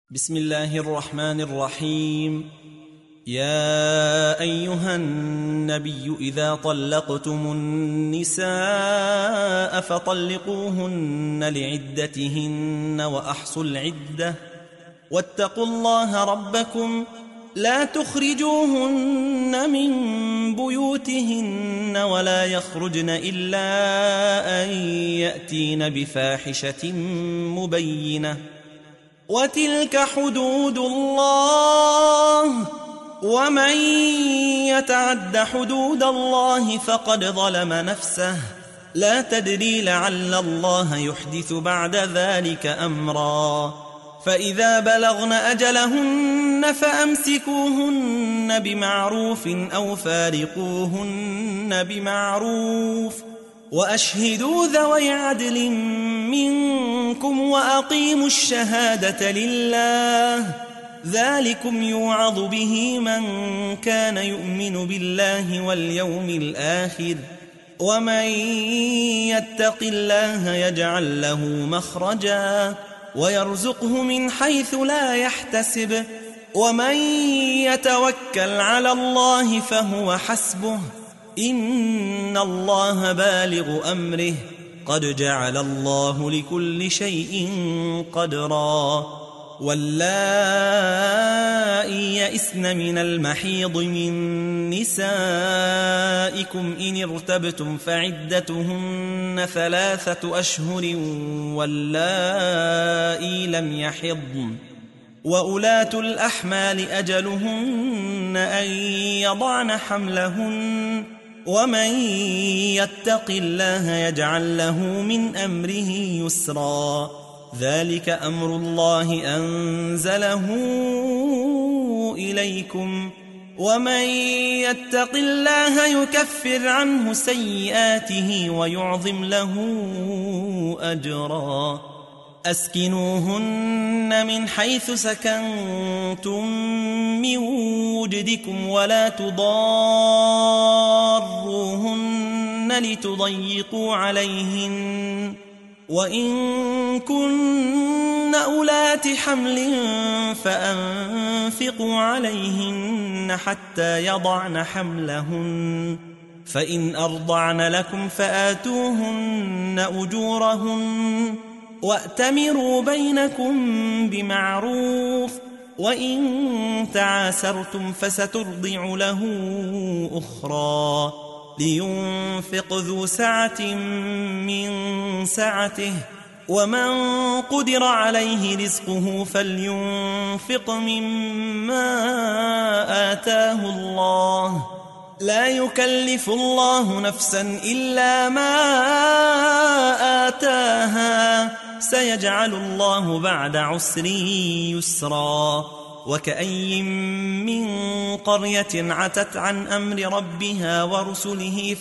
بسم الله الرحمن الرحيم. يا أيها النبي إذا طلقتم النساء فطلقوهن لعدتهن وأحصوا العدة واتقوا الله ربكم لا تخرجوهن من بيوتهن ولا يخرجن إلا أن يأتين بفاحشة مبينة وتلك حدود الله ومن يتعد حدود الله فقد ظلم نفسه لا تدري لعل الله يحدث بعد ذلك أمرا فإذا بلغن أجلهن فأمسكوهن بمعروف أو فارقوهن بمعروف وأشهدوا ذوي عدل منكم وأقيموا الشهادة لله ذلكم يوعظ به من كان يؤمن بالله واليوم الآخر ومن يتق الله يجعل له مخرجا ويرزقه من حيث لا يحتسب ومن يتوكل على الله فهو حسبه إن الله بالغ أمره قد جعل الله لكل شيء قدرا واللائي يئسن من المحيض من نسائكم إن ارتبتم فعدتهن 3 أشهر واللائي لم يحضن وأولاة الأحمال أجلهن أن يضعن حملهن ومن يتق الله يجعل له من أمره يسرا ذلك أمر الله أنزله إليكم ومن يتق الله يكفر عنه سيئاته ويعظم له أجرا أسكنوهن من حيث سكنتم من وجدكم ولا تضاروهن لتضيقوا عليهن وإن كن أولات حمل فأنفقوا عليهن حتى يضعن حملهن فإن أرضعن لكم فآتوهن أجورهن وأتمروا بينكم بمعروف وإن تعاسرتم فسترضع له أخرى لينفق ذو سعة من سعته ومن قدر عليه رزقه فلينفق مما آتاه الله لا يكلف الله نفسا إلا ما آتاها سيجعل الله بعد عسر يسرا وكأي من قرية عتت عن أمر ربها ورسله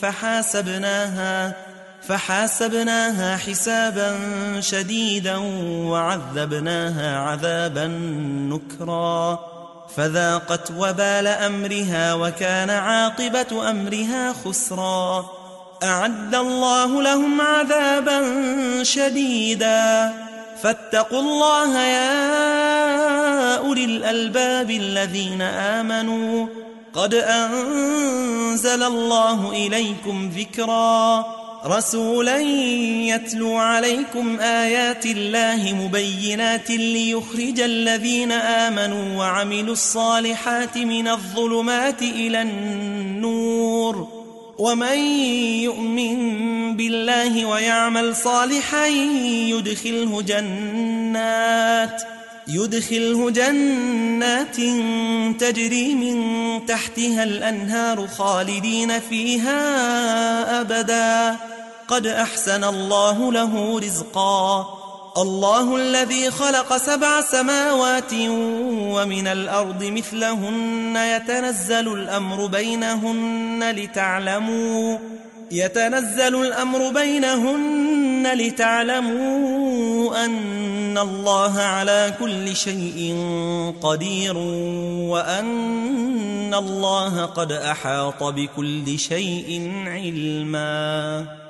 فحاسبناها حسابا شديدا وعذبناها عذابا نكرا فذاقت وبال أمرها وكان عاقبة أمرها خسرا أعد الله لهم عذابا شديدا فاتقوا الله يا أولي الألباب الذين آمنوا قد أنزل الله إليكم ذكرا رسولا يتلو عليكم آيات الله مبينات ليخرج الذين آمنوا وعملوا الصالحات من الظلمات إلى النور ومن يؤمن بالله ويعمل صالحا يدخله جنات تجري من تحتها الأنهار خالدين فيها أبدا قد أحسن الله له رزقا الله الذي خلق 7 سماوات ومن الأرض مثلهن يتنزل الأمر بينهن لتعلموا أن الله على كل شيء قدير وأن الله قد أحاط بكل شيء علما